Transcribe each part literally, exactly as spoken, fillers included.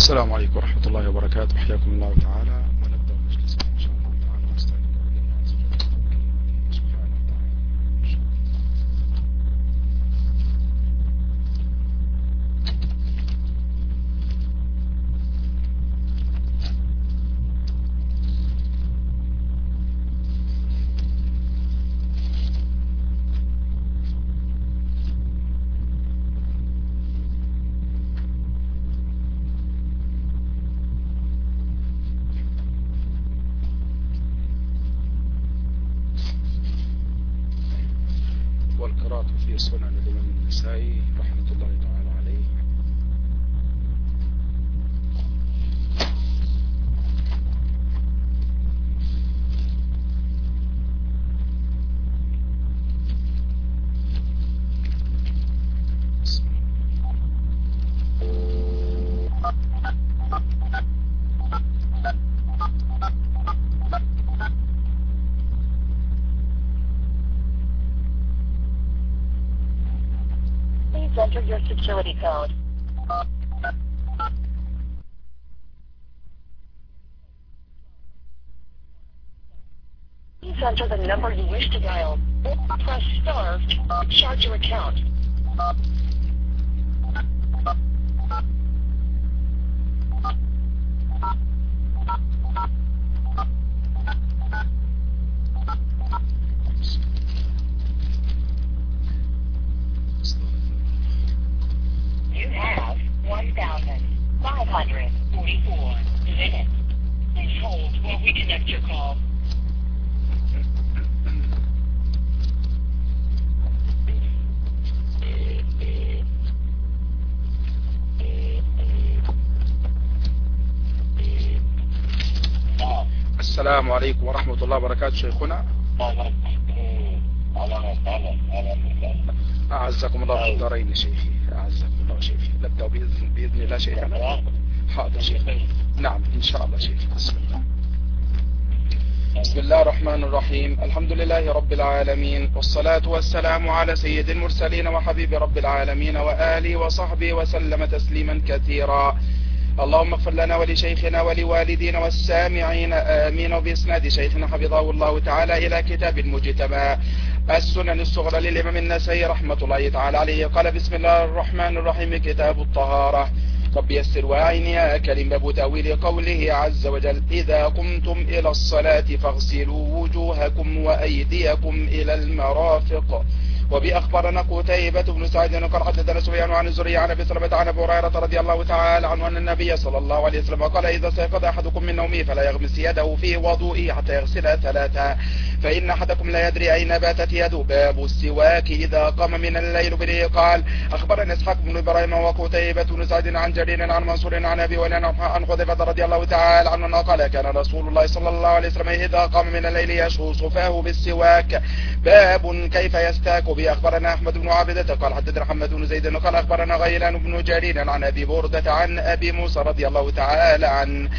السلام عليكم ورحمة الله وبركاته. حياكم الله تعالى، ونبدأ مجلسنا إن شاء الله تعالى ونستعين بالله سبحانه وتعالى. والقراءة في سنن الإمام النسائي رحمة الله تعالى عليه. Enter your security code. Please enter the number you wish to dial, or press star to charge your account. You have one thousand five hundred forty-four minutes. Please hold while we connect your call. السلام عليكم ورحمة الله وبركاته شيخنا. أعزكم الله في الدارين شيخي، أعزكم الله شيخي. نبدأ بإذن, بإذن الله شيخنا. حاضر شيخي. نعم إن شاء الله شيخي. بسم الله. بسم الله الرحمن الرحيم. الحمد لله رب العالمين، والصلاة والسلام على سيد المرسلين وحبيب رب العالمين وآله وصحبه وسلم تسليما كثيرا. اللهم اغفر لنا ولشيخنا ولوالدينا والسامعين آمين. وبإسناد شيخنا حفظه الله تعالى إلى كتاب المجتمع السنن الصغرى للإمام النسائي رحمة الله تعالى عليه. قال بسم الله الرحمن الرحيم: كتاب الطهارة. رب يسر وأعين يا كريم. باب تأويل قوله عز وجل: إذا قمتم إلى الصلاة فاغسلوا وجوهكم وأيديكم إلى المرافق. وبأخبرنا قتيبة بن سعيد قال حدثنا سفيان عن الزهري عن ابي سلمة عن ابي هريرة رضي الله تعالى عنه ان النبي صلى الله عليه وسلم قال: اذا استيقظ احدكم من نومه فلا يغمس يده في وضوئه حتى يغسلها ثلاثا، فان احدكم لا يدري اين باتت يده. باب السواك اذا قام من الليل. به قال: اخبرنا اسحاق بن ابراهيم وقتيبة بن سعيد عن جرير عن منصور عن ابي هريرة عن حذيفة رضي الله تعالى عنه قال: كان رسول الله صلى الله عليه وسلم اذا قام من الليل يشهو صفاه بالسواك. باب كيف يستاك. به اخبرنا احمد بن عابدة قال حدثنا محمد بن زيد قال اخبرنا غيلان بن جرير عن ابي بردة عن ابي موسى رضي الله تعالى عنه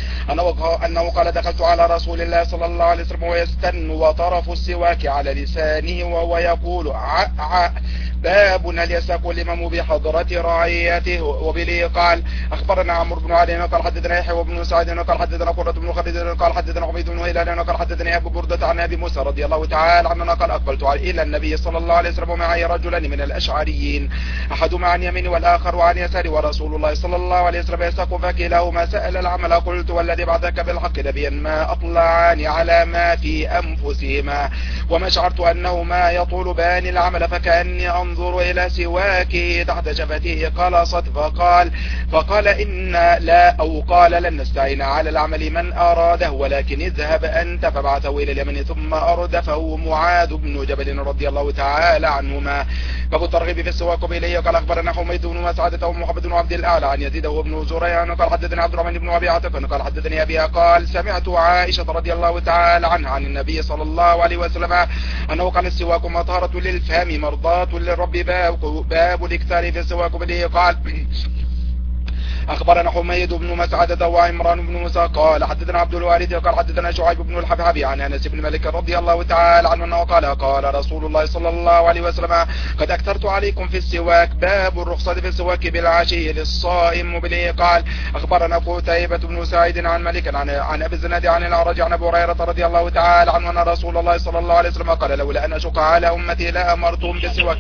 انه قال: دخلت على رسول الله صلى الله عليه وسلم ويستن وطرف السواك على لسانه وهو يقول ع ع. باب هل يساك الامام بحضرة رعيته. وبه قال: اخبرنا عمرو بن علي قال حدثنا يحيى بن سعيد قال حدثنا قرة بن خالد قال حدثنا عبيد بن هلال قال حدثني ابو بردة عن ابي موسى رضي الله تعالى عنه قال: اقبلت الى النبي صلى الله عليه وسلم ومعي رجلان من الاشعريين، احدهما عن يمين والاخر عن يسار، ورسول الله صلى الله عليه وسلم يساق، فكلاهما سأل العمل. قلت: والذي بعثك بالحق نبيا ما اطلعان على ما في انفسهما، وما شعرت انهما يطولبان العمل، فكأني انظر الى سواكه تحت شفتيه قلصت. فقال فقال ان لا او قال لن نستعين على العمل من اراده، ولكن اذهب انت. فبعثه الى اليمن ثم اردفه معاذ بن جبل رضي الله تعالى عنهما. باب الترغيب في السواك. بإليه قال اخبرنا حميد بن مسعدة ومحمد بن عبد الاعلى عن يزيد وابن زريان قال حدثني عبد الرحمن بن ابي عاطف قال حدثني ابي قال: سمعت عائشة رضي الله تعالى عنها عن النبي صلى الله عليه وسلم انه قال: السواك مطهرة للفم مرضاة للرب. باب باب الاكثار في السواك. به قال: أخبرنا حميد بن مسعدة وعمران بن موسى قال حدثنا عبد الوارث قال حدثنا شعيب بن الحبحبي عن أنس بن مالك رضي الله تعالى عنه أنه قال قال رسول الله صلى الله عليه وسلم قد أكثرت عليكم في السواك باب الرخصة في السواك بالعشي للصائم وبه. قال أخبرنا قتيبة بن سعيد عن مالك عن عن أبي الزناد عن الأعرج عن أبي هريرة رضي الله تعالى عنه أن رسول الله صلى الله عليه وسلم قال لولا أن أشق على أمتي لأمرتهم بالسواك.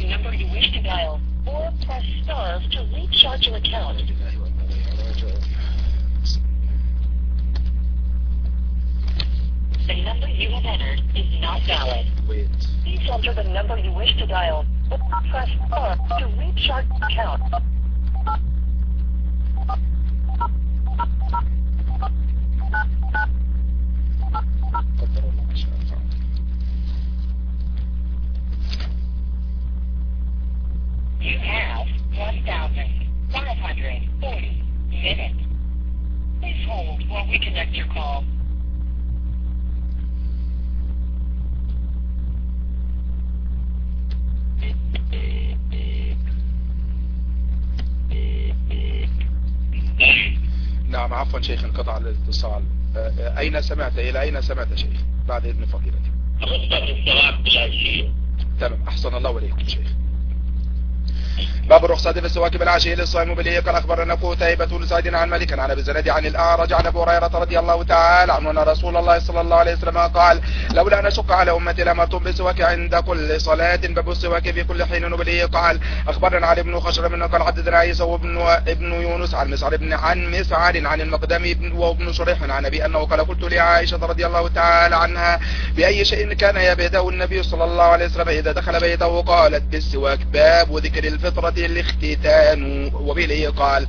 The number you have entered is not valid. Wait. Please enter the number you wish to dial or press star to recharge your account. قدر الله ما شاء فعل. You have one thousand five hundred forty minutes. Please hold while we connect your call. نعم عفوا شيخ انقطع الاتصال. أين سمعت إلى أين سمعت شيخ بعد إذن فضيلتي؟ تمام أحسن الله وليكم شيخ. باب الرخصة في السواك بالعشي للصائم وبالليل. قال أخبرنا قتيبة بن سعيد عن مالك عن أبي الزناد عن الأعرج عن أبي هريرة رضي الله تعالى عنه أن رسول الله صلى الله عليه وسلم قال لولا أن أشق على أمتي لأمرتهم بالسواك عند كل صلاة باب السواك في كل حين وبالليل. قال أخبرنا علي بن خشرم أنه قال حدثنا عيسى وابن ابن يونس عن مسعر بن عن مسعر عن المقدم وابن شريح عن أبي أنه قال قلت لعائشة رضي الله تعالى عنها بأي شيء كان يبدأ النبي صلى الله عليه وسلم إذا دخل بيته؟ قالت بالسواك. باب وذكر الفطرة الاختتان وبه. قال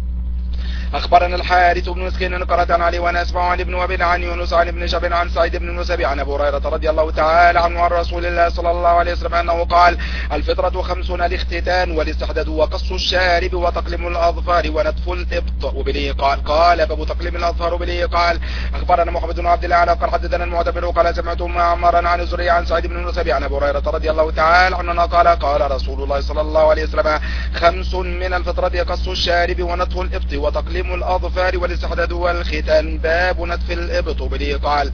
أخبرنا الحارث بن مسكين قرأت عن علي وأنا أسمع عن ابن وابن عن يونس عن ابن شهاب عن سعيد بن المسيب عن أبي هريرة رضي الله تعالى عنه عن رسول الله صلى الله عليه وسلم أنه قال الفطرة خمسون الاختتان والاستحداد وقص الشارب وتقليم الأظفار ونتف الإبط وبه. قال قال باب تقليم الأظفار وبه. قال أخبرنا محمد بن عبد الله قال حدثنا المعتمر قال سمعت معمرا عن الزهري عن سعيد بن المسيب عن أبي هريرة رضي الله تعالى عنه قال قال رسول الله صلى الله عليه وسلم خمس من الفطرة قص الشارب ونتف الإبط وتقليم الأظفار والاستحداد والختان. باب نتف الإبط وبه. قال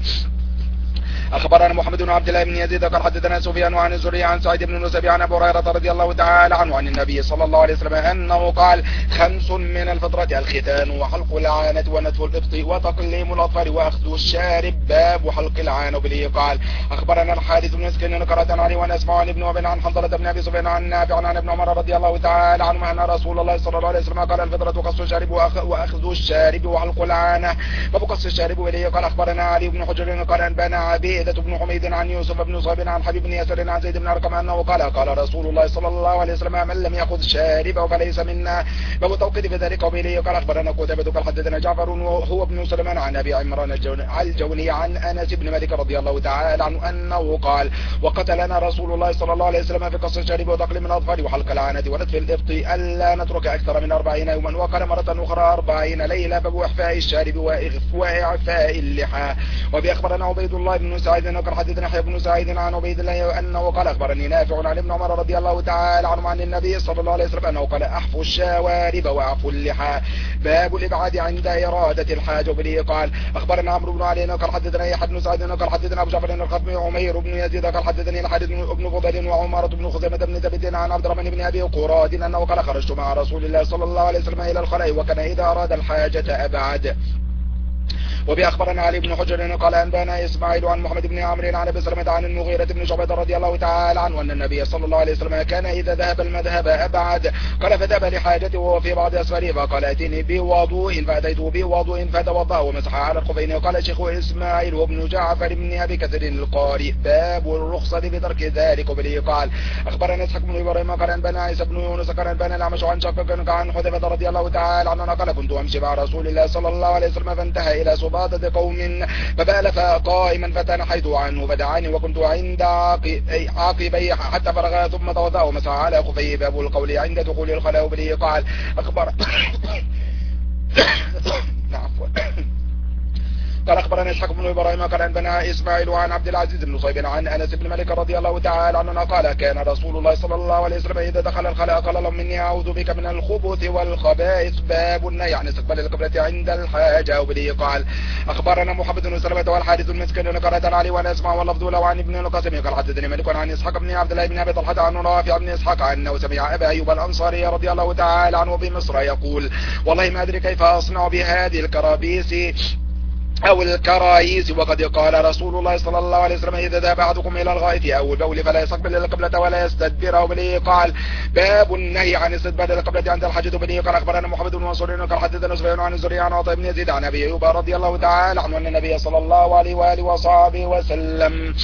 أخبرنا محمد بن عبد الله بن يزيد قال حدثنا سفيان عن الزهري عن سعيد بن المسيب عن أبي هريرة رضي الله تعالى عنه عن النبي صلى الله عليه وسلم أنه قال خمس من الفطرة الختان وحلق العانة ونتف الإبط وتقليم الأظفار وأخذ الشارب. باب حلق العانة وبه. قال أخبرنا الحارث بن مسكين قرأت عن علي وأنا أسمع عن ابن وابن عن حنظلة بن أبي سفيان عن نافع عن ابن عمر رضي الله تعالى عنه أن رسول الله صلى الله عليه وسلم قال الفطرة قص الشارب وأخذ الشارب وحلق العانة. باب قص الشارب وبه. قال أخبرنا علي بن حجر قال أنبانا عبيدة بن حميد عن يوسف بن صهيب عن حبيب بن يسر عن زيد بن أرقم أنه قال قال رسول الله صلى الله عليه وسلم من لم يأخذ شاربه فليس منا. باب توقيت في ذلك وبه. قال أخبرنا قتيبة قال حدثنا جعفر وهو ابن سليمان عن أبي عمران الجوني عن أنس بن مالك رضي الله تعالى عنه أنه قال وقتلنا رسول الله صلى الله عليه وسلم في قص الشارب وتقليم الأظفار وحلق العانة ونتف الإبط ألا نترك أكثر من أربعين يوما. وقال مرة أخرى أربعين ليلة. باب إحفاء الشارب وإعفاء اللحى. وبي أخبرنا عبيد الله بن سعيد قال حدثنا يحيى بن سعيد عن عبيد الله أنه قال أخبرني نافع عن ابن عمر رضي الله تعالى عنه عن النبي صلى الله عليه وسلم أنه قال أحفوا الشوارب وأعفوا اللحى. باب الإبعاد عند إرادة الحاجة وبه. قال أخبرنا عمرو بن علي قال حدثنا يحيى بن سعيد قال حدثنا أبو جعفر الخطمي عمير بن يزيد قال حدثني الحارث بن فضيل وعمارة بن خزيمة بن ثابت عن عبد الرحمن بن أبي قراد أنه قال خرجت مع رسول الله صلى الله عليه وسلم إلى الخلاء وكان إذا أراد الحاجة أبعد. وبي أخبرنا علي بن حجر قال أنبانا إسماعيل عن محمد بن عمرو عن أبي سلمة عن المغيرة بن شعبة رضي الله تعالى عنه أن النبي صلى الله عليه وسلم كان إذا ذهب المذهب أبعد. قال فذهب لحاجته وهو في بعض أسفاره فقال أتني بوضوء فأتيته بوضوء فتوضأ ومسح على الخفين. وقال شيخ إسماعيل وابن جعفر بن أبي كثير القارئ باب الرخصة بترك ذلك وبه. قال أخبرنا إسحاق بن إبراهيم قال أنبانا عيسى بن يونس قال أنبانا الأعمش عن شقيق عن حذيفة رضي الله تعالى عنه قال كنت أمشي مع رسول الله صلى الله عليه وسلم فانتهى إلى سباطة قوم فبال قائما فتنحيت عنه فدعاني وكنت عند عاقبي حتى فرغ ثم توضأ ومسح على خفيه. باب القول عند دخول الخلاء وبه. قال أخبر قال أخبرنا إسحاق بن إبراهيم قال أنبأنا إسماعيل عن عبد العزيز بن نصيب عن أنس بن مالك رضي الله تعالى عنه قال كان رسول الله صلى الله عليه وسلم إذا دخل الخلاء قال اللهم إني أعوذ بك من الخبث والخبائث. باب النهي عن استقبال القبلة عند الحاجة. وبه قال أخبرنا محمد بن سلمة والحارث المسكين قال علي وأنا أسمع واللفظ له عن ابن القاسم قال حدثني مالك عن إسحاق بن عبد الله بن أبي طلحة عن رافع بن إسحاق أنه سمع أبا أيوب الأنصاري رضي الله تعالى عنه بمصر يقول والله ما أدري كيف أصنع بهذه الكرابيس أو الكرايس وقد قال رسول الله صلى الله عليه وسلم إذا ذهب أحدكم إلى الغائط أو البول فلا يستقبل القبلة ولا يستدبر. وبه قال باب النهي عن استدبار القبلة عند الحاجة. وبه قال أخبرنا محمد بن منصور قال حدثنا سفيان عن الزهري عن عطاء بن يزيد عن أبي أيوب رضي الله تعالى عنه أن النبي صلى الله عليه وآله وصحبه وسلم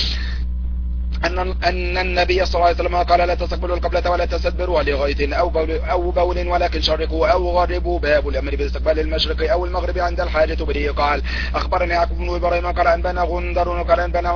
أن أن النبي صلى الله عليه وسلم قال لا تستقبلوا القبلة ولا تستدبروا لغاية أو بول أو بول ولكن شرقوا أو غربوا. باب الأمر باستقبال المشرق أو المغرب عند الحاجة. به قال أخبرني يعقوب بن إبراهيم قال أنبأنا غندر قال أنبأنا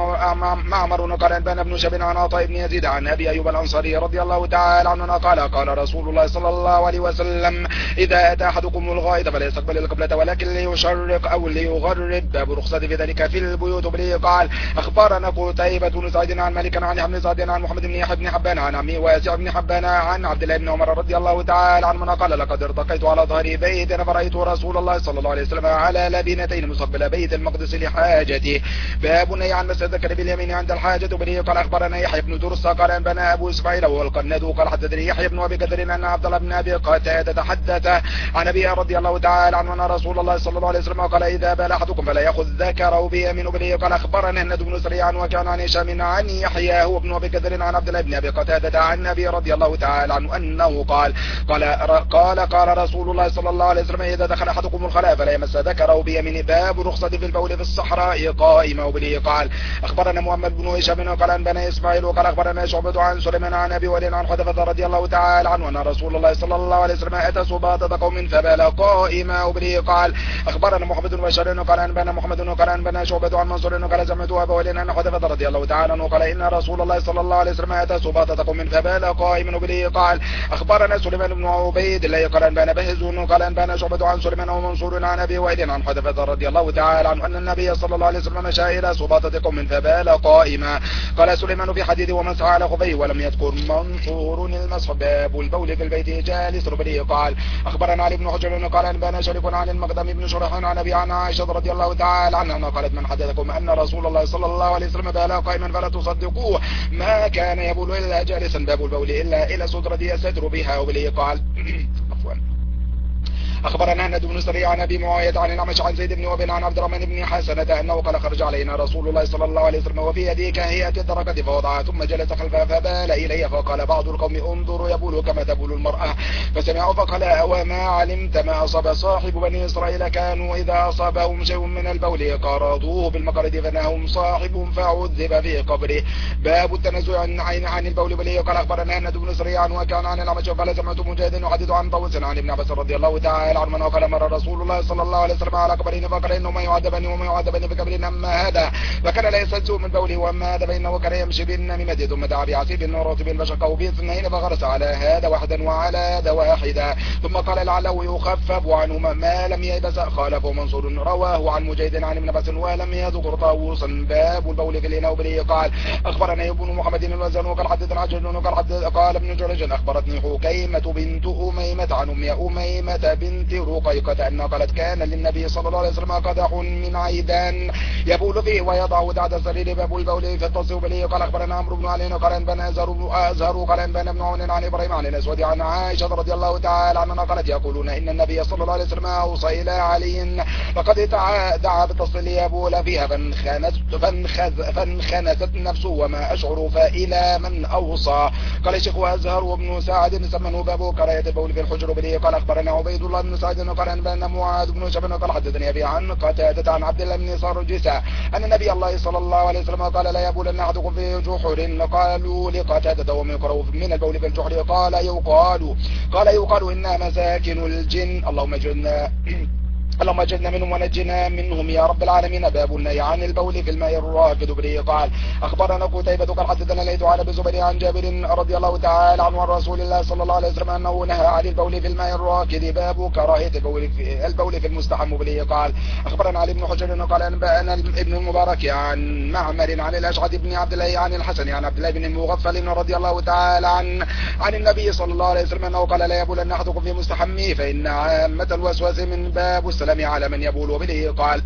معمر قال أنبأنا ابن شهاب عن عطاء بن يزيد عن أبي أيوب الأنصاري رضي الله تعالى عنه قال قال رسول الله صلى الله عليه وسلم إذا أتى أحدكم الغائط فلا يستقبل القبلة ولكن ليشرق أو ليغرب. باب رخصة في ذلك في البيوت. به قال أخبرنا قتيبة بن سعيد عن مالك عن ابن سعد عن محمد بن يحيى بن حبان عن عمي واسع بن حبان عن عبد الله بن عمر رضي الله تعالى عنهما قال لقد ارتقيت على ظهر بيت فرأيت رسول الله صلى الله عليه وسلم على لبنتين مستقبل بيت المقدس لحاجته. باب النهي عن مس الذكر باليمين عند الحاجة. به قال أخبرنا يحيى بن درس قال أنبأنا أبو إسماعيل والقناد قال حدثني يحيى بن أبي كثير أن عبد الله بن أبي قتادة حدث عن أبي رضي الله تعالى عنه أن رسول الله صلى الله عليه وسلم قال إذا بال أحدكم فلا يأخذ ذكره بيمينه. به قال أخبرنا هند بن سريع وكان عن هشام عن يحيى هو ابن أبي كثير عن عبد الله بن أبي قتادة عن أبي رضي الله تعالى عنه أنه قال قال قال قال رسول الله صلى الله عليه وسلم إذا دخل أحدكم الخلاء فلا يمس ذكره بيمينه. باب رخصة في البول في الصحراء قائمة. وبه قال أخبرنا محمد بن هشام قال أنبأنا إسماعيل وقال أخبرنا شعبة عن سليمان عن أبي وليد عن حذيفة رضي الله تعالى عنه أن رسول الله صلى الله عليه وسلم أتى سباطة قوم فبال قائمة. وبه قال أخبرنا محمد بن بشار قال أنبأنا محمد قال أنبأنا شعبة عن منصور قال سمعت أبا وليد عن حذيفة رضي الله تعالى عنه قال إن رسول الله صلى الله عليه وسلم أتى سباطة قوم فبال قائما. وبه قال أخبرنا سليمان بن عبيد الله قال أنبأنا بهز قال أنبأنا شعبة عن سليمان ومنصور عن أبي وائل عن حذيفة رضي الله تعالى عنه أن النبي صلى الله عليه وسلم مشى إلى سباطة قوم فبال قائما. قال سليمان في حديث ومسح على خفيه ولم يذكر منصور المسح. باب البول في البيت جالس. وبه قال أخبرنا علي بن حجر قال أنبأنا شريك عن المقدم بن شريح عن أبي عن عائشة رضي الله تعالى عنها قالت من حدثكم أن رسول الله صلى الله عليه وسلم بال قائما فلا تصدقوه ما كان يبول إلا جالسا. باب البول إلا إلى سترة يستر بها. وبه قال عفوا أخبرنا هند بن سريع عن أبي معاوية عن الأعمش عن زيد بن وهب عن عبد الرحمن بن حسنة أنه قال خرج علينا رسول الله صلى الله عليه وسلم وفي يده كهيئة الدركة فوضعها ثم جلس خلفها فبال إلي فقال بعض القوم انظروا يبول كما تبول المرأة فسمعوا فقال وما علمت ما أصاب صاحب بني إسرائيل كانوا إذا أصابهم شيء من البول قارضوه بالمقرد فنهم صاحبهم فعذب في قبره. باب التنزع عن عن البول. بل قال أخبرنا هند بن سريع وكان عن الأعمش قال سمعت مجاهد يحدث عن طاووس عن ابن عباس رضي الله تعالى عنه قال مر رسول الله صلى الله عليه وسلم على قبرين فقال إنه ما يعذبني وما يعذبني بقبر أما هذا فكان لا يستنزه من بوله وأما هذا فإنه كان يمشي بالنميمة ثم دعا بعصيب ورطب فشقه باثنين فغرس على هذا واحدا وعلى هذا واحدا ثم قال لعله يخفف عنه ما لم ييبس. خالفه منصور رواه عن مجاهد عن ابن عباس ولم يذكر طاووسا. باب البول في الإناء. وبه قال أخبرنا ابن محمد الوزن وقال حدثنا عجل وقال حدث قال ابن جريج أخبرتني حكيمة بنت أميمة عن أم أميمة بنت رقيقة أن قالت كان للنبي صلى الله عليه وسلم قدح من عيدان يبول فيه ويضع دعد السرير. باب البول في التصويب. به قال أخبرنا عمرو بن علي قال أنبأنا أزهر قال أنبأنا ابن عون عن إبراهيم عن الأسود عن عائشة رضي الله تعالى عنها قالت يقولون إن النبي صلى الله عليه وسلم أوصى إلى علي فقد دعا بالتصل يبول فيها فانخنست فانخز فانخنست نفسه وما أشعر فإلى من أوصى. قال الشيخ أزهر وابن سعد سمنه باب كراهية البول في الحجر. به قال أخبرنا عبيد الله بن سعد قال أنبأنا معاذ بن شبن قال حدثني أبي عن قتادة عن عبد الله بن صرجسة أن النبي الله صلى الله عليه وسلم قال لا يبولن أحدكم في جحر. قالوا لقتادة ومن يقرأ من البول في الجحر قال يقال قال يقال إنها مساكن الجن اللهم اجعلنا اللهم اجرنا منهم ونجنا منهم يا رب العالمين. باب النهي عن البول في الماء الراكد. به قال اخبرنا قتيبة قال حدثنا الليث عن ابي الزبير عن جابر رضي الله تعالى عنه عن رسول الله صلى الله عليه وسلم انه نهى عن البول في الماء الراكد. باب كراهية البول في البول في المستحم. به قال اخبرنا علي بن حجر قال انبانا ابن المبارك عن معمر عن الاشعث بن عبد الله عن الحسن عن عبد الله بن المغفل رضي الله تعالى عن عن النبي صلى الله عليه وسلم انه قال لا يبولن احدكم في مستحمه فان عامة الوسواس من باب السلام على من يبول. به قال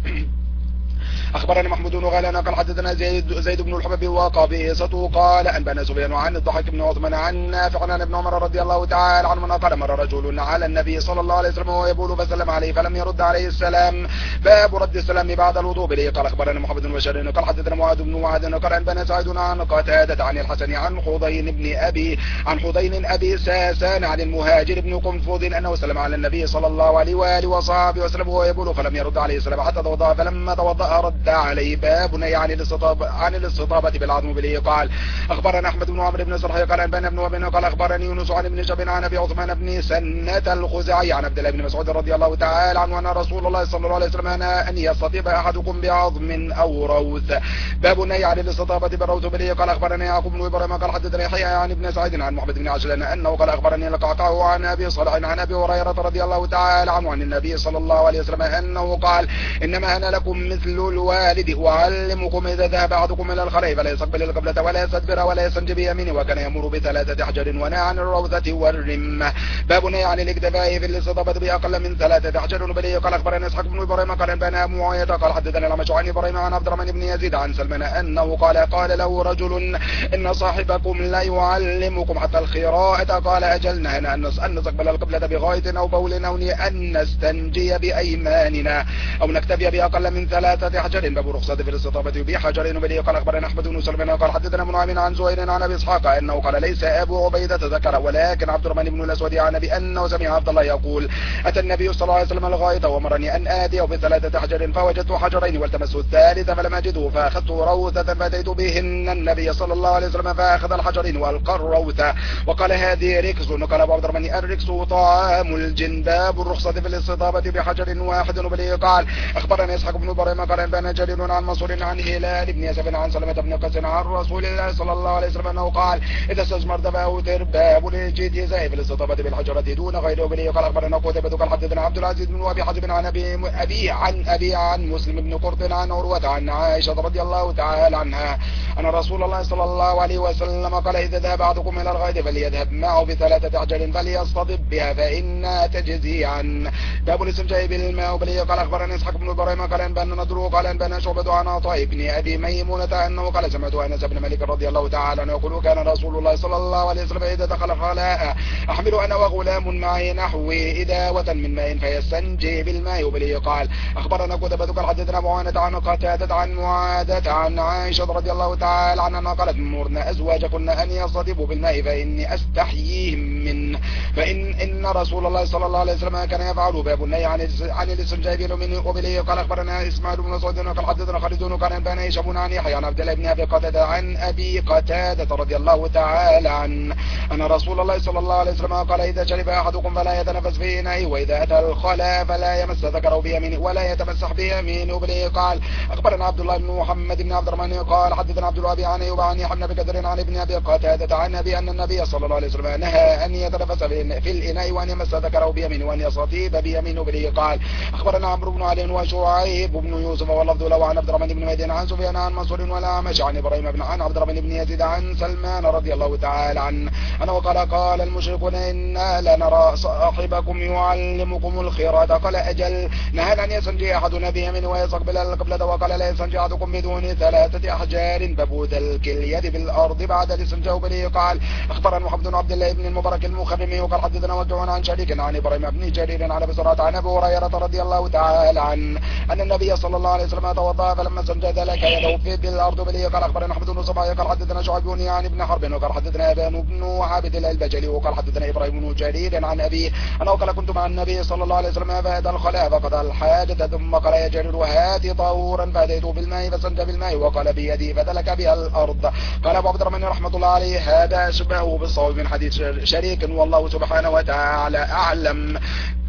اخبرنا محمود بن غيلان قال حدثنا زيد, زيد بن الحباب وقبيصته قال انبانا سفيان عن الضحاك بن عثمان عن نافع عن ابن عمر رضي الله تعالى عنهما قال مر رجل على النبي صلى الله عليه وسلم وهو يبول فسلم عليه فلم يرد عليه السلام. باب رد السلام بعد الوضوء. به قال اخبرنا محمد بن بشار قال حدثنا معاذ بن معاذ قال انبانا سعيد عن قتادة عن الحسن عن حضين بن ابي عن حضين ابي ساسان عن المهاجر بن قنفذ انه سلم على النبي صلى الله عليه واله وصحبه وسلم وهو يبول فلم يرد عليه السلام حتى توضأ فلما توضأ رد عليه. باب نهي عن الاستطابة عن الاستطابة بالعظم. به قال اخبرنا احمد بن عمرو بن صرح قال انبانا ابن وهب قال اخبرني يونس عن ابن شهاب عن ابي عثمان بن سنة الخزاعي عن عبد الله بن مسعود رضي الله تعالى عنه ان رسول الله صلى الله عليه وسلم ان يستطيب احدكم بعظم او روث. باب نهي عن الاستطابة بالروث. به قال اخبرني يعقوب بن ابراهيم قال حدثني يحيى عن ابن سعيد عن محمد بن عجلان انه قال اخبرني القعقاع عن ابي صالح عن ابي هريرة رضي الله تعالى عنه عن النبي صلى الله عليه وسلم انه قال انما انا لكم مثل الوالد وأعلمكم إذا ذهب أحدكم إلى الخلاء فلا يستقبل القبلة ولا يستدبر ولا يستنجي بيمينه وكان يمر بثلاثة أحجار ونهى عن الروثة والرمة. باب نهي عن الاكتفاء في الاستطابة بأقل من ثلاثة أحجار. به قال أخبرنا إسحاق بن إبراهيم قال انبانا معاوية قال حدثنا الأعمش عن إبراهيم عن عبد الرحمن بن يزيد عن سلمان أنه قال قال له رجل إن صاحبكم لا يعلمكم حتى الخراءة قال أجل نهينا أن نستقبل القبلة بغاية أو بول أو أن نستنجي بأيماننا أو نكتفي بأقل من ثلاثة أحجار. باب رخصة في الاستطابة بحجر. به قال اخبرنا احمد بن سلمان قال حدثنا منعم عن زهير عن ابي اسحاق انه قال ليس ابو عبيدة ذكر ولكن عبد الرحمن بن الاسود عن ابي انه سمع عبد الله يقول اتى النبي صلى الله عليه وسلم الغائط وامرني ان اتيه بثلاثة احجار فوجدت حجرين والتمست الثالث فلم اجده فاخذت روثة فاتيت بهن النبي صلى الله عليه وسلم فاخذ الحجرين والقى الروثة وقال هذه ركس. قال ابو عبد الرحمن الركس طعام الجن. باب الرخصة في الاستطابة بحجر واحد. به قال اخبرنا اسحاق بن ابراهيم قال انبانا جرير عن منصور عن هلال بن يسف عن سلمة بن قيس عن رسول الله صلى الله عليه وسلم انه قال اذا استثمرت فاوتر. باب الاجتزاء في الاستطابة بالحجرة دون غيره. به قال اخبرنا قتيبة قال حدثنا عبد العزيز بن ابي حازم عن ابي ابي عن ابي عن مسلم بن قرط عن عروة عن عائشة رضي الله تعالى عنها ان رسول الله صلى الله عليه وسلم قال اذا ذهب بعضكم الى الغائط فليذهب معه بثلاثة احجار فليصطدب بها فانها تجزي عن. باب الاستنجاء بالماء. به قال اخبرنا اسحاق بن ابراهيم قال انبانا نضر قال انبانا شعبة عن عطاء بن ابي ميمونة انه قال سمعت انس بن مالك رضي الله تعالى عنه يقول كان رسول الله صلى الله عليه وسلم اذا دخل خلاء احمل انا وغلام معي نحو إداوة من ماء فيستنجي بالماء. به قال اخبرنا قتيبة قال حدثنا معاونة عن قتادة عن معاذة عن عائشة رضي الله تعالى عنها قالت مرنا ازواجكن ان يصطدبوا بالماء فاني استحييهم منه فان ان رسول الله صلى الله عليه وسلم كان يفعل. باب النهي عن عن الاستنجاء منه. وبه قال اخبرنا اسماعيل بن سعد قال حدثنا خالد كان انبانا هشام عن يحيى عن عبد الله بن ابي قتادة عن ابي قتادة رضي الله تعالى عنه ان رسول الله صلى الله عليه وسلم قال اذا شرب احدكم فلا يتنفس في انائه واذا اتى الخلاء فلا يمس ذكره بيمينه ولا يتمسح بيمينه. به قال اخبرنا عبد الله بن محمد بن عبد الرحمن قال حدثنا عبد الوهاب عن ايوب عن يحيى بن كثير عن ابن ابي قتادة عن ابي ان النبي صلى الله عليه وسلم نهى ان يتنفس في الاناء وان يمس ذكره بيمينه وان يستطيب بيمينه. به قال اخبرنا عمرو بن علي وشعيب بن يوسف واللفظ له عن عبد الرحمن بن مهدي عن سفيان عن منصور ولا مشى عن ابراهيم بن عن عبد الرحمن بن يزيد عن سلمان رضي الله تعالى عنه انه قال قال المشركون انا لنرى صاحبكم يعلمكم الخيرات قال اجل نهى ان يستنجي احدنا بيمينه ويستقبل القبلة وقال لا يستنجي احدكم بدون ثلاثة احجار فبود الكلية بالارض بعد الاستنجاء. به قال اخبرنا محمد بن عبد الله بن المبارك المخرمي وقال حدثنا وجه عن شريك عن ابراهيم بن جرير عن ابي سرعة عن ابي هريرة رضي الله تعالى عنه ان النبي صلى الله عليه وسلم توضأ فلما استنجى ذلك يده في بالارض. به قال اخبرنا احمد بن صباح قال حدثنا شعيب بن عن ابن حرب وقال حدثنا ابان بن عابد البجلي وقال حدثنا ابراهيم بن جرير عن ابي انه قال كنت مع النبي صلى الله عليه وسلم فاتى الخلاء فقضى الحاجة ثم قال يا جرير هات طهورا فاتيت بالماء فاستنجى بالماء وقال بيدي فدلك بها الارض. قال ابو عبد الرحمن رحمة الله عليه هذا شبهه بالصواب من حديث شريك والله سبحانه وتعالى اعلم.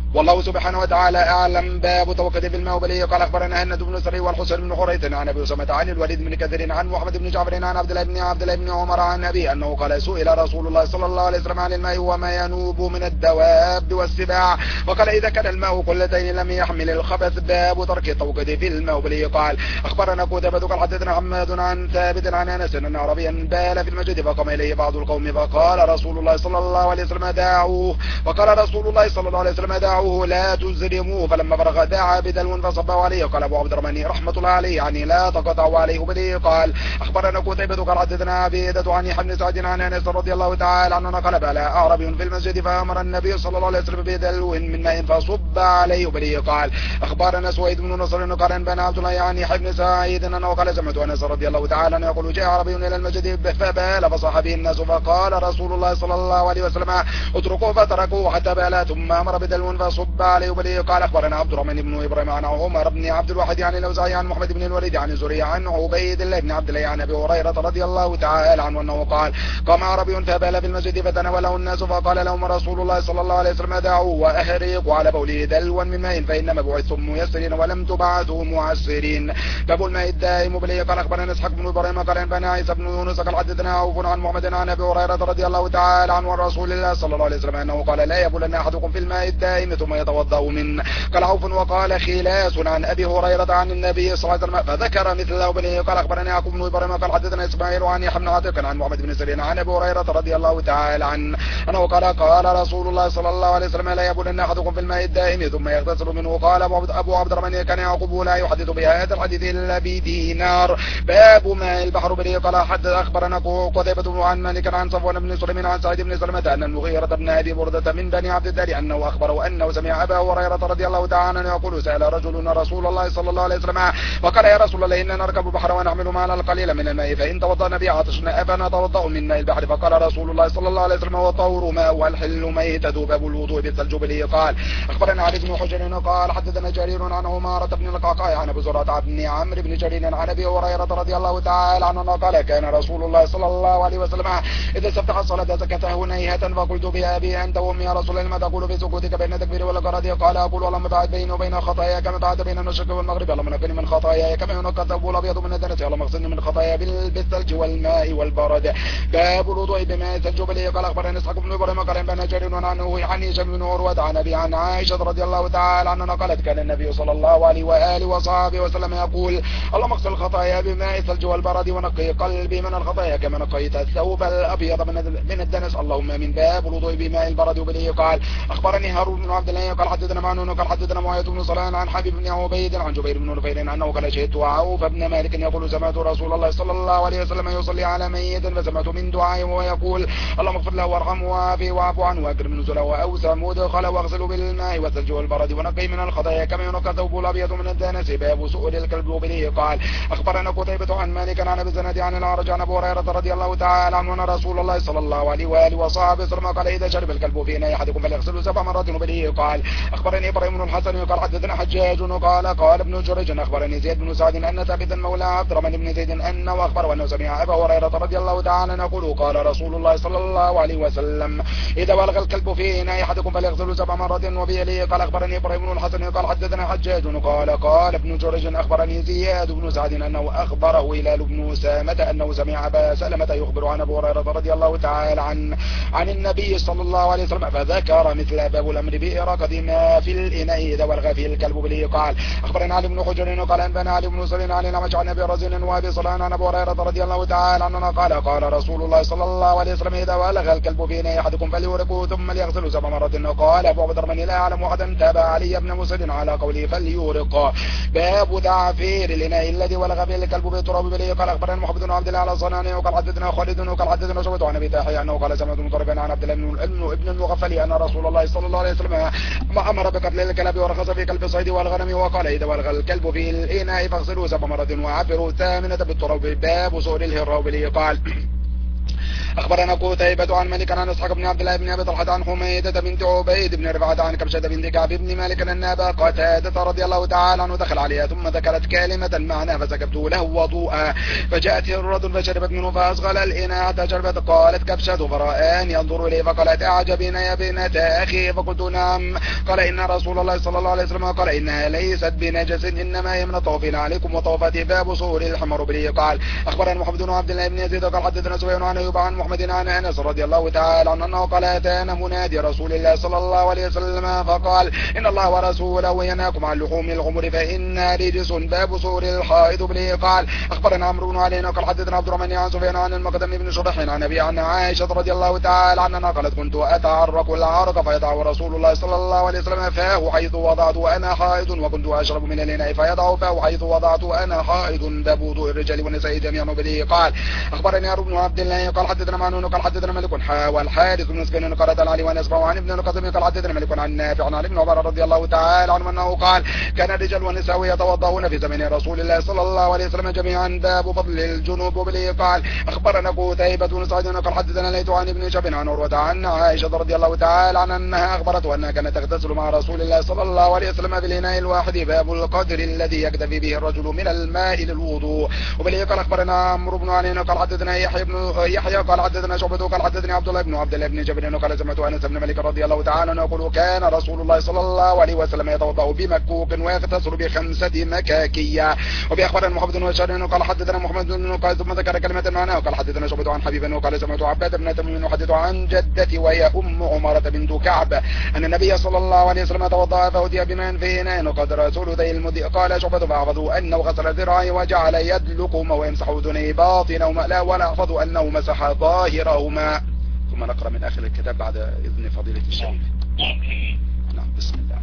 والله سبحانه وتعالى أعلم. باب توقيت في الماء وبليه. قال أخبرنا هند بن سري والحسين بن حريث عن أبي أسامة عن الوليد بن كثير عن محمد بن جعفر عن عبد الله بن عبد الله بن عمر عن أبي أنه قال سئل رسول الله صلى الله عليه وسلم عن الماء وما ينوب من الدواب والسباع وقال إذا كان الماء قلتين لم يحمل الخبث. باب ترك التوقيت في الماء وبليه. قال أخبرنا قتيبة قال حدثنا حماد عن ثابت عن أنس أن أعرابيا بال في المسجد فقام إليه بعض القوم فقال رسول الله صلى الله عليه وسلم دعوه وقال رسول الله صلى الله عليه وسلم دعوه لا تزرموه. فلما فرغ دعا بدلو فصبه عليه. قال أبو عبد الرحمن رحمة الله عليه يعني لا تقطعوا عليه بديه. قال أخبرنا قتيبة قال حدثنا عبيدة عن يحيى بن سعد عن أنس رضي الله تعالى عنه قال بال أعرابي في المسجد فأمر النبي صلى الله عليه وسلم بدلو من ماء فصب عليه بديه. قال أخبرنا سويد بن نصر قال أنبأنا عبد الله عن يحيى بن سعيد أنه قال سمعت أنس رضي الله تعالى عنه يقول جاء عربي إلى المسجد فبال فصاح به الناس فقال رسول الله صلى الله عليه وسلم اتركوه فتركوه حتى بال ثم أمر بدلو فصب عليه بديه. قال أخبرنا عبد الرحمن بن إبراهيم عن عمر بن عبد الواحد عن الأوزاعي عن محمد بن الوليد عن زريع عن عبيد الله بن عبد الله عن أبي هريرة رضي الله تعالى عنه أنه قال قام عربي فبال بالمسجد فتناوله الناس فقال لهم رسول الله صلى الله عليه وسلم دعوه وأهريقوا على بوله دلوا من ماء فإنما بعثتم ميسرين ولم تبعثوا معسرين. باب الماء الدائم بليه. قال أخبرنا إسحاق بن إبراهيم قال أنبأنا عيسى بن يونس قال حدثنا عوف عن محمد عن أبي هريرة رضي الله تعالى عنه رسول الله صلى الله عليه وسلم أنه قال لا يبولن أحدكم في الماء الدائم ثم يتوضأ منه. قال عوف وقال خلاس عن أبي هريرة عن النبي صلى الله عليه وسلم فذكر مثله بليه. قال أخبرنا يعقوب بن إبراهيم قال حدثنا إسماعيل عن يحيى بن عتيق عن محمد بن سيرين عن أبي هريرة رضي الله تعالى عنه أنه قال قال رسول الله صلى الله عليه وسلم لا يبولن أحدكم في الماء الدائم ثم يغتسل منه. قال أبو عبد الرحمن كان يعقوب لا يحدث بهذا الحديث إلا بدينار. باب ماء البحر بليه. قال حدث أخبرنا قتيبة عن مالك عن صفوان بن سليم عن سعيد بن سلمة أن المغيرة بن أبي بردة من بني عبد الدار أنه أخبره أنه سمع أبا هريرة رضي الله تعالى عنه يقول سأل رجل رسول الله صلى الله عليه وسلم وقال يا رسول الله إننا نركب البحر ونحمل معنا القليل من الماء فإن توضأنا به عطشنا أفنتوضأ من ماء البحر. فقال رسول الله صلى الله عليه وسلم والطهور ماء والحل ميتة. باب الوضوء بالثلج بليه. قال أخبرنا علي بن حجر قال حدثنا جرير عن عمارة بن القعقاع عن أبي زرعة بن عمرو بن جرير عن أبي هريرة رضي الله تعالى عنه قال كان رسول الله صلى الله عليه وسلم إذا استفتح الصلاة سكته نيهة فقلت بأبي أنت وأمي يا رسول الله ما تقول في سكوتك بين التكبير والقراءة؟ قال أقول اللهم بعد بيني وبين خطاياي كما بعد بين المشرق والمغرب. اللهم نقني من خطاياي كما ينقى الثوب الأبيض من الدنس. اللهم اغسلني من خطاياي بالثلج والماء والبرد. باب الوضوء بماء الثلج بليه. قال أخبرنا إسحاق بن إبراهيم قال أنبأنا جرير عنه عن هشام بن عروة عن أبي عن عائشة رضي الله تعالى عنها قالت كان النبي صلى الله عليه وآله وصحبه وسلم يقول اللهم اغسل الخطايا بماء الثلج والبرد ونقي قلبي من الخطايا كما نقيت الثوب الأبيض من الدنس. اللهم من. باب الوضوء بماء البرد وبليه. قال أخبرني هارون بن عبد الله قال حدثنا معنون قال حدثنا معاذ بن صلان عن حبيب بن عبيد عن جبير بن نفير أنه قال شهدت عوف بن مالك يقول سمعت رسول الله صلى الله عليه وسلم يصلي على ميت فسمعت من دعائه ويقول اللهم اغفر له وارحمه وعافه واعف عنه واكرم نزله واوسع مدخله واغسله بالماء والثلج والبرد ونقي من الخطايا كما ينقى الثوب الابيض من الدنس. باب سؤل الكلب وبليه. قال اخبرنا قتيبة عن مالك عن ابي الزناد عن الاعرج عن ابي هريرة رضي الله تعالى عنه ان رسول الله صلى الله عليه واله وصحبه وسلم قال اذا شرب الكلب في اناء احدكم فليغسله سبع مرات وبليه. قال اخبرني ابراهيم بن الحسن قال حدثنا حجاج قال قال ابن جريج اخبرني زيد بن سعد ان ثابتا مولى عبد الرحمن بن زيد انه اخبره انه سمع ابا هريرة رضي الله تعالى عنه يقول قال رسول الله صلى الله عليه وسلم اذا ولغ الكلب في اناء احدكم فليغسله سبع مرات وبيليه. قال اخبرني ابراهيم بن الحسن قال حدثنا حجاج قال قال ابن جريج اخبرني زياد بن سعد انه اخبره هلال بن اسامة انه سمع ابا سلمة يخبر عن ابي هريرة رضي الله تعالى عن عن النبي صلى الله عليه وسلم فذكر مثل باب الامر بإراقة ما في الاناء اذا ولغ فيه الكلب بليه. قال اخبرنا علي بن حجر قال انبانا علي بن سليم عن الأعمش عن ابي رزين وابي صلان عن ابي هريرة رضي الله تعالى عنه قال قال رسول الله صلى الله عليه وسلم اذا ولغ الكلب في اناء احدكم فليورقه ثم ليغسله سبع مرات. قال ابو عبد الرحمن لا اعلم احدا تابع علي بن مسعود على قوله فليورق. باب تعفير الاناء الذي ولغ فيه الكلب بالتراب بليه. قال اخبرنا محمد بن عبد الله على صنانه وقال حدثنا خالد وقال حدثنا شعبة عن ابي تاحية انه قال سمعت مطربا عن عبد الله بن ابن المغفل ان رسول الله صلى الله عليه وسلم امر بقتل الكلب ورخص في كلب الصيد والغنم وقال اذا ولغ الكلب في الاناء فاغسلوه سبع مرات وعفروا الثامنة بالتراب. باب سؤل الهراء بليه. قال أخبرنا قتيبة عن مالك عن إسحاق بن عبد الله بن أبي طلحة عن حميدة بنت عبيد بن رفاعة عن كبشة بنت كعب بن مالك أن أبا قتادة رضي الله تعالى عنه دخل عليها ثم ذكرت كلمة معناها فسكبت له وضوءا فجاءته الرجل فشربت منه فأصغل الإناء حتى شربت. قالت كبشة فرآني ينظر إليه فقالت أعجبين يا بنت أخي فقلت نعم. قال إن رسول الله صلى الله عليه وسلم قال إنها ليست بنجس إنما هي من الطوافين عليكم وطوفت باب صور الحمر به. قال أخبرنا محمد بن عبد الله بن يزيد قال حدثنا سفيان عن أيوب عن محمد عن أنس رضي الله تعالى عنه أنه قال أتانا منادي رسول الله صلى الله عليه وسلم فقال إن الله ورسوله ينهاكم عن لحوم الغمر فإن رجس باب صور الحائض به. قال أخبرنا عمرو بن علي قال حدثنا عبد الرحمن عن سفيان عن المقدم بن شريح عن أبي عن عائشة رضي الله تعالى عنها قالت كنت أتعرق العرق فيضع رسول الله صلى الله عليه وسلم فاه حيث وضعت وأنا حائض وكنت أشرب من الإناء فيضع فاه حيث وضعت وأنا حائض باب وضوء الرجال والنساء جميعا به. قال أخبرني عمرو بن عبد الله قال حدثنا معنون قال حدثنا مالك حا والحارث بن مسكين قال علي ونسبه عن ابن القاسم قال حدثنا مالك عن نافع عن ابن عمر رضي الله تعالى عنه أنه قال كان الرجال والنساء يتوضؤون في زمن رسول الله صلى الله عليه وسلم جميعا باب فضل الجنوب به. قال أخبرنا قتيبة بن سعيد قال حدثنا ليث عن ابن شهاب عن عروة عن عائشة رضي الله تعالى عنها أنها أخبرته أنها كانت تغتسل مع رسول الله صلى الله عليه وسلم بالإناء الواحد باب القدر الذي يكتفي به الرجل من الماء للوضوء. وبه قال أخبرنا عمرو بن علي قال حدثنا يحيى بن يحيى قال حدثنا شعبة قال حدثني عبد الله بن عبد الله بن جبر قال سمعت أنس بن مالك رضي الله تعالى عنه يقول كان رسول الله صلى الله عليه وسلم يتوضأ بمكوك ويغتسل بخمسة مكاكية. وبأخبرنا محمد بن بشار قال حدثنا محمد بن قال ثم ذكر كلمة معناه قال حدثنا شعبة عن حبيب وقال سمعت عباد بن تميم يحدث عن جدتي وهي أم عمرة بنت كعب أن النبي صلى الله عليه وسلم توضأ فأتي بماء في إناء وقدر ثلثي المدء. قال شعبة فأحفظوا أنه غسل ذراعي وجعل يدلكهما ويمسح أذنيه باطنهما لا ولا أحفظ أنه مسح ظاهرهما. ثم نقرأ من آخر الكتاب بعد إذن فضيلة الشيخ. نعم بسم الله.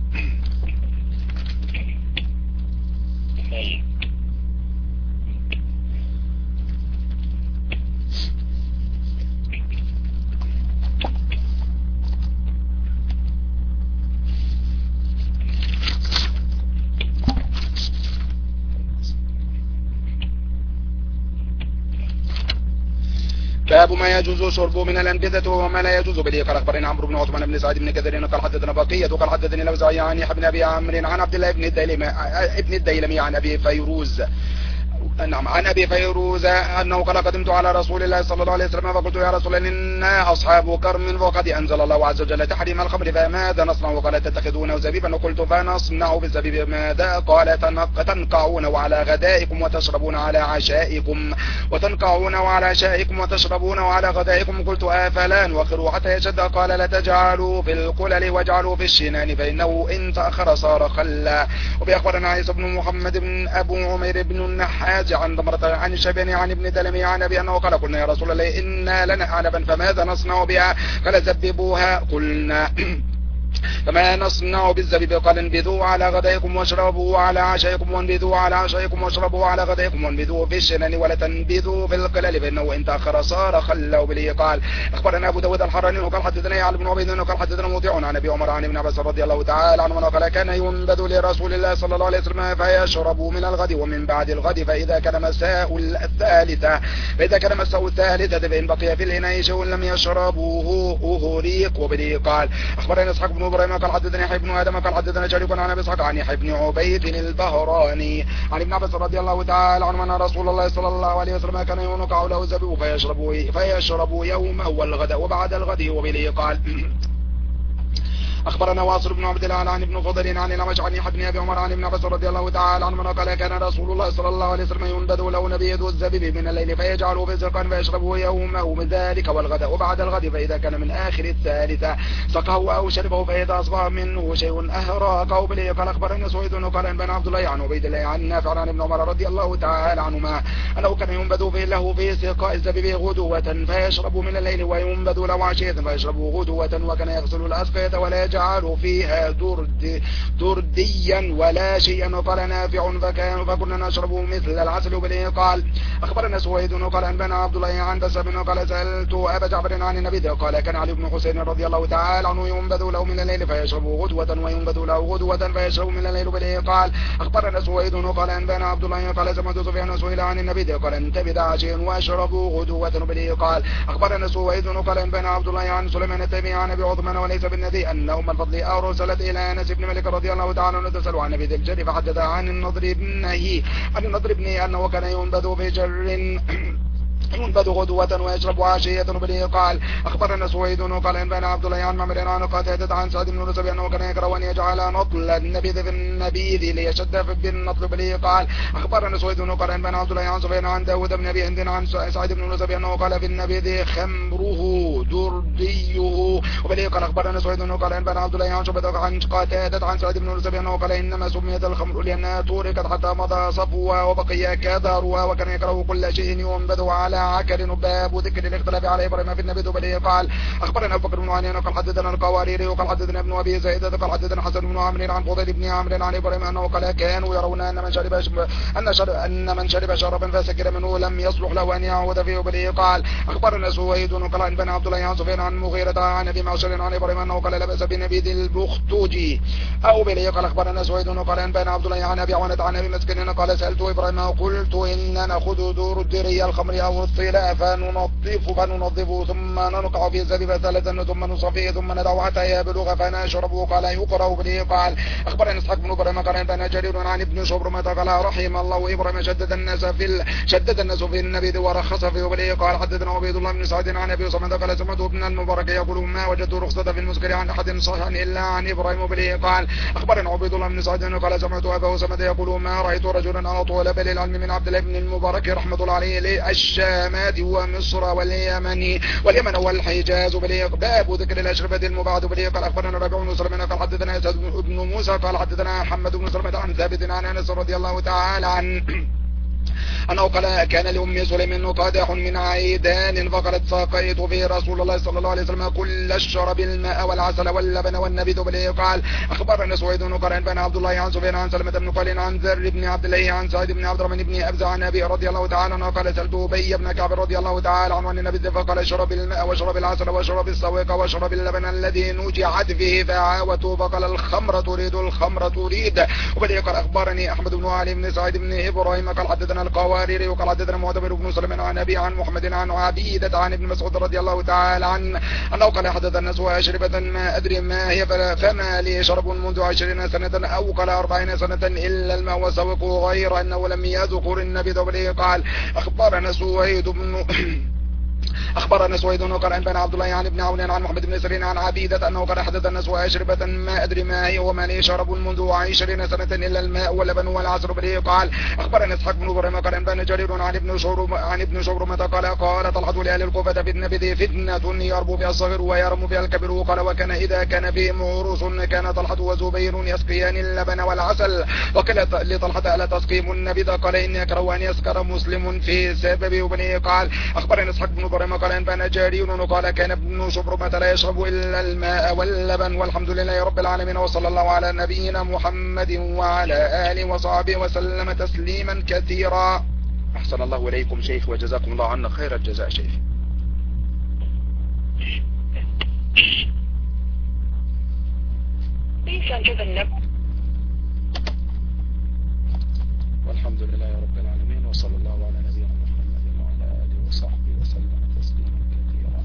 باب ما يجوز شربه من الأنبذة وما لا يجوز به. قال أخبرنا عمرو بن عثمان بن سعد بن كثير قال حدثنا بقية قال حدثني الأوزاعي عن يحيى بن أبي عمرو عن عبد الله بن الديلمي ابن الديلمي عن أبي فيروز نعم عن أبي فيروز أنه قال قدمت على رسول الله صلى الله عليه وسلم فقلت يا رسول الله إنا أصحاب كرم وقد أنزل الله عز وجل تحريم الخمر فماذا نصنع؟ قال تتخذونه زبيبا. وقلت فنصنع بالزبيب ماذا؟ قال تنقعون على غدائكم وتشربون على عشائكم وتنقعون على عشائكم وتشربون على غدائكم. قلت أفلا نوخروا حتى يشد؟ قال لا تجعلوا في القلل واجعلوا في الشنان فإنه إن تأخر صار خلا. وبأخبرنا عيسى بن محمد بن أبو عمير بن النحاس عن ضمرة عن الشيباني عن ابن دلمي عن أبي أنه قال قلنا يا رسول الله إنا لنا عنبا فماذا نصنع بها؟ قال زببوها. قلنا فما نصنع بالزبيب؟ قال انبذوا على غدائكم واشربوا على عشائكم وانبذوا على عشائكم واشربوا على غدائكم وانبذوا في الشنان ولا تنبذوا في القلال فإنه إن تأخر صار خلا. وبه قال أخبرنا أبو داود الحراني وقال حدثنا علي بن عبيد وقال حدثنا مطيع عن أبي عمر عن ابن عباس رضي الله تعالى عنه قال كان ينبذ لرسول الله صلى الله عليه وسلم فيشرب من الغد ومن بعد الغد فإذا كان مساء الثالثة فإذا كان مساء الثالثة فإن بقي في الإناء شيء لم يشربوه أهريق. وبه قال أخبرنا إسحاق بن إبراهيم قال حدثنا يحيى بن آدم قال حدثنا شريك عن أبي إسحاق عن يحيى بن عبيد البهراني عن ابن عباس رضي الله تعالى عنه أن رسول الله صلى الله عليه وسلم كان ينقع له الزبيب فيشرب فيشرب يومه والغداء وبعد الغد. وبه قال أخبرنا واصل بن عبد الله عن ابن فضل عن الأعمش عن يحيى بن أبي عمر عن ابن عباس رضي الله تعالى عنه قال كان رسول الله صلى الله عليه وسلم ينبذ له نبيذ الزبيب من الليل فيجعله في زرقان فيشربه يومه من ذلك والغداء وبعد الغد فإذا كان من آخر الثالثة سقه أو شربه فإذا أصبح منه شيء أهراقه. بليه قال أخبرنا سويد قال أنبأنا عبد الله عن عبيد الله عن نافع عن ابن عمر رضي الله تعالى عنهما أنه كان ينبذ في له في سقاء الزبيب غدوة فيشرب من الليل وينبذ له عشية فيشربه غدوة وكان يغسل الأسقية ولا يجعل فيها درد درديا ولا شيئا. وقال نافع فكان فكنا نشربه مثل العسل. وبه قال أخبرنا سويد قال أنبانا عبد الله عن بسام قال سألت أبا جعفر عن النبي قال كان علي بن حسين رضي الله تعالى عنه ينبذ له من الليل فيشرب غدوة وينبذ له غدوة فيشرب من الليل. وبه قال أخبرنا سويد قال أنبانا عبد الله قال سمعت سفيان سئل عن النبي قال انتبذ عشيا واشربوا غدوة. وبه قال أخبرنا سويد قال أنبانا عبد الله عن سليمان التيمي عن أبي عثمان وليس بالنبي أن أم الفضل أرسلت إلى أنس بن مالك رضي الله تعالى عنه تسأل عن نبي ذي الجر فحدث عن النضر ابنه عن النضر ابنه أنه كان ينبذ في جر ينبذ غدوة ويشرب عشية. وبه قال أخبرنا سويد قال أنبانا عبد الله عن معمر عن قتادة عن سعد بن رسبي أنه كان يكره أن يجعل نطل النبيذ في النبيذ ليشد في النطل. به قال أخبرنا سويد قال أنبانا عبد الله عن سفيان عن داود بن أبي هند عن سعد بن رسبي أنه قال في النبيذ خمره درديه. وبه قال أخبرنا سويد قال أنبانا عبد الله عن شعبة عن قتادة عن سعد بن رسبي أنه قال إنما سميت الخمر لأنها توركت حتى مضى صفوها وبقي كدرها وكان يكره كل شيء ينبذ على عكر. باب ذكر الاختلاف على ابراهيم في النبي. وبه قال اخبرنا ابو بكر بن عنين قال حدثنا القواريري وقال حدثنا ابن ابي زيد قال حدثنا حسن بن عمرو عن فضيل بن عمرو عن ابراهيم انه قال كانوا يرون ان من شرب ان شرب ان من شرب شربا فسكر منه لم يصلح له ان يعود فيه. وبه قال اخبرنا سويد قال ان بن عبد الله عن سفيان عن مغيرة عن ابي معشر عن ابراهيم انه قال لبس بنبيذ البختوجي. او به قال اخبرنا سويد قال ان بن عبد الله عن ابي عونة عن ابي مسكين قال سالت ابراهيم قلت ان ناخذ دور الدري الخمر او الطلاء فننظف فننظفه ثم ننقع في الزبيب ثلاثا ثم نصفيه ثم ندعو حتى يبلغ فنشربه. قال يقرأ. به قال اخبرنا اسحاق بن ابراهيم قال بن جرير عن ابن شبرمة قال رحم الله ابراهيم شدد الناس في ال... شدد الناس في النبي ورخص فيه. وبه قال حدثنا عبيد الله بن سعد عن ابي صمد قال سمعت ابن المبارك يقول ما وجدت رخصة في المسكر عن احد صحيحا الا عن ابراهيم. وبه قال اخبرنا عبيد الله بن سعد قال سمعت ابا صمد يقول ما رايت رجلا اطول بالعلم من عبد الله بن المبارك رحمه الله عليه للشامات ومصر واليمن واليمن والحجاز. وبه باب ذكر الاشربة المبعد. وبه قال اخبرنا ربيع بن سليمان قال حدثنا اسد بن موسى قال حدثنا محمد بن سلمة عن ثابت عن انس رضي الله تعالى عنه أنه قال كان لأم سليم قادح من عيدان فقالت ساقيت في رسول الله صلى الله عليه وسلم كل الشرب الماء والعسل واللبن والنبيذ. وبه قال أخبرنا سويد قال أنبانا عبد الله عن سفيان عن سلمة بن قال عن ذر بن عبد الله عن سعيد بن عبد الرحمن بن أبزة عن أبي رضي الله تعالى عنه قال سألت أبي بن كعب رضي الله تعالى عنه عن النبيذ فقال شرب الماء وشرب العسل وشرب السويق وشرب اللبن الذي نجعت فيه فعاوته فقال الخمر تريد الخمر تريد. وبه قال أخبرني أحمد بن علي بن سعيد بن إبراهيم قال حدثنا القواريري وقال حدثنا معتمر بن سليمان عن أبي عن محمد عن عبيدة عن ابن مسعود رضي الله تعالى عنه أنه قال حدث الناس وأشربة ما أدري ما هي فما لي شرب منذ عشرين سنة أو قال أربعين سنة إلا الماء وسوق غير أنه لم يذكر النبي. وبه قال أخبرنا سويد بن أخبرنا سويد قال أنبانا عبد الله عن ابن عون عن محمد بن سيرين عن عبيدة أنه قال حدث الناس وأشربة ما أدري ما هي وما لي شرب منذ عشرين سنة إلا الماء واللبن والعسل. به قال أخبرنا إسحاق بن إبراهيم قال أنبانا جرير عن ابن شبرم عن ابن شبرمة قال قال طلحة لأهل الكوفة في النبي فتنة يربو بها الصغير ويرم بها الكبير. قال وكان إذا كان فيهم عروس كان طلحة وزبير يسقيان اللبن والعسل. وقال لطلحة ألا تسقيم النبي قال إني أكره أن يسكر مسلم في سبب. وبه قال أخبرنا إسحاق بن إبراهيم قال أنبانا جرير قال كان ابن شبرمة لا يشرب إلا الماء واللبن. والحمد لله رب العالمين وصلى الله على نبينا محمد وعلى آله وصحبه وسلم تسليما كثيرا. أحسن الله إليكم شيخ وجزاكم الله عنا خير الجزاء شيخ. والحمد لله رب العالمين وصلى الله على نبينا محمد وعلى آله وصحبه وسلم تسليما كثيرا.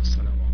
والسلام عليكم.